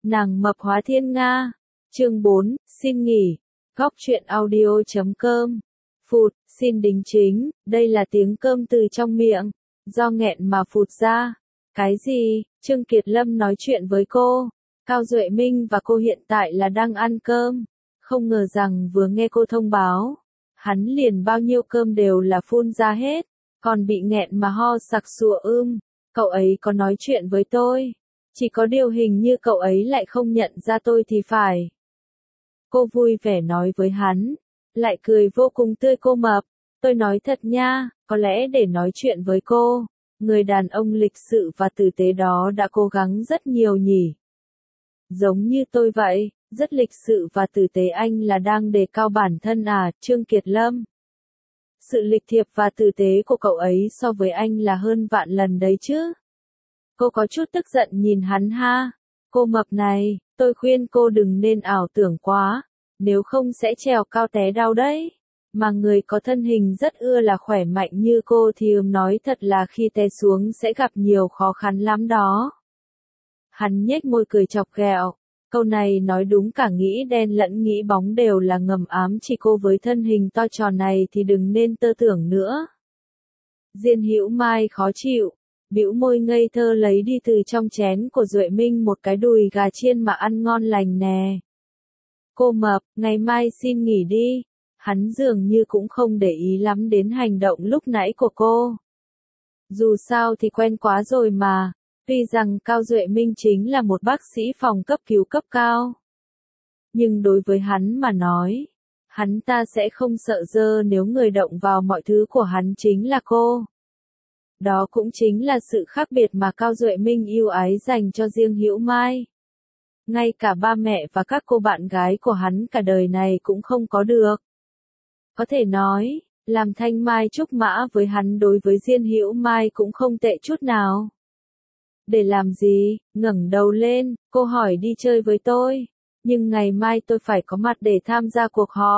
Nàng mập hóa thiên Nga. Chương 4, xin nghỉ. Góc truyện audio.com. Phụt, xin đính chính, đây là tiếng cơm từ trong miệng, do nghẹn mà phụt ra. Cái gì? Trương Kiệt Lâm nói chuyện với cô. Cao Duệ Minh và cô hiện tại là đang ăn cơm. Không ngờ rằng vừa nghe cô thông báo, hắn liền bao nhiêu cơm đều là phun ra hết, còn bị nghẹn mà ho sặc sụa Cậu ấy có nói chuyện với tôi. Chỉ có điều hình như cậu ấy lại không nhận ra tôi thì phải. Cô vui vẻ nói với hắn, lại cười vô cùng tươi cô mập. Tôi nói thật nha, có lẽ để nói chuyện với cô, người đàn ông lịch sự và tử tế đó đã cố gắng rất nhiều nhỉ. Giống như tôi vậy, rất lịch sự và tử tế. Anh là đang đề cao bản thân à, Trương Kiệt Lâm? Sự lịch thiệp và tử tế của cậu ấy so với anh là hơn vạn lần đấy chứ. Cô có chút tức giận nhìn hắn ha. Cô mập này, tôi khuyên cô đừng nên ảo tưởng quá, nếu không sẽ trèo cao té đau đấy. Mà người có thân hình rất ưa là khỏe mạnh như cô thì nói thật là khi té xuống sẽ gặp nhiều khó khăn lắm đó. Hắn nhếch môi cười chọc ghẹo. Câu này nói đúng, cả nghĩ đen lẫn nghĩ bóng đều là ngầm ám chỉ cô với thân hình to tròn này thì đừng nên tơ tưởng nữa. Diên Hữu Mai khó chịu, bĩu môi ngây thơ lấy đi từ trong chén của Duệ Minh một cái đùi gà chiên mà ăn ngon lành nè. Cô mập, ngày mai xin nghỉ đi. Hắn dường như cũng không để ý lắm đến hành động lúc nãy của cô. Dù sao thì quen quá rồi mà. Tuy rằng Cao Duệ Minh chính là một bác sĩ phòng cấp cứu cấp cao, nhưng đối với hắn mà nói, hắn ta sẽ không sợ dơ nếu người động vào mọi thứ của hắn chính là cô. Đó cũng chính là sự khác biệt mà Cao Duệ Minh yêu ái dành cho Diên Hữu Mai. Ngay cả ba mẹ và các cô bạn gái của hắn cả đời này cũng không có được. Có thể nói, làm thanh mai trúc mã với hắn đối với Diên Hữu Mai cũng không tệ chút nào. Để làm gì? Ngẩng đầu lên, cô hỏi đi chơi với tôi. Nhưng ngày mai tôi phải có mặt để tham gia cuộc họp.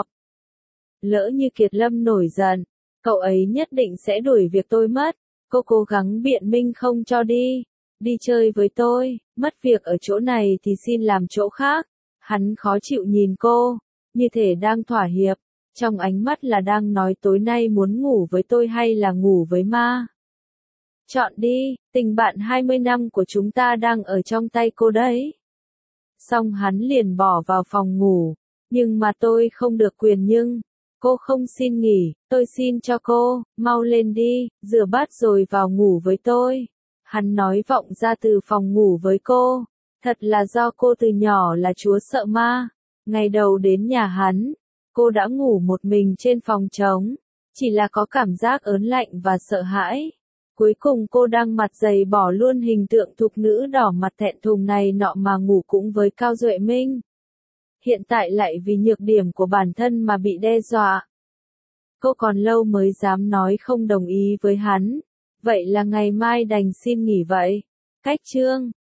Lỡ như Kiệt Lâm nổi giận, cậu ấy nhất định sẽ đuổi việc tôi mất. Cô cố gắng biện minh không cho đi. Đi chơi với tôi, mất việc ở chỗ này thì xin làm chỗ khác. Hắn khó chịu nhìn cô, như thể đang thỏa hiệp. Trong ánh mắt là đang nói tối nay muốn ngủ với tôi hay là ngủ với ma. Chọn đi, tình bạn 20 năm của chúng ta đang ở trong tay cô đấy. Xong hắn liền bỏ vào phòng ngủ. Nhưng mà tôi không được quyền nhưng. Cô không xin nghỉ, tôi xin cho cô, mau lên đi, rửa bát rồi vào ngủ với tôi. Hắn nói vọng ra từ phòng ngủ với cô. Thật là do cô từ nhỏ là chúa sợ ma. Ngày đầu đến nhà hắn, cô đã ngủ một mình trên phòng trống. Chỉ là có cảm giác ớn lạnh và sợ hãi. Cuối cùng cô đang mặt dày bỏ luôn hình tượng thục nữ đỏ mặt thẹn thùng này nọ mà ngủ cũng với Cao Duệ Minh. Hiện tại lại vì nhược điểm của bản thân mà bị đe dọa. Cô còn lâu mới dám nói không đồng ý với hắn. Vậy là ngày mai đành xin nghỉ vậy. Cách chương